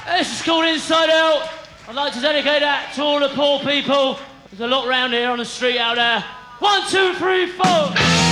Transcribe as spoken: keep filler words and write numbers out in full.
This is called Inside Out. I'd like to dedicate that to all the poor people. There's a lot round here on the street out there. One, two, three, four.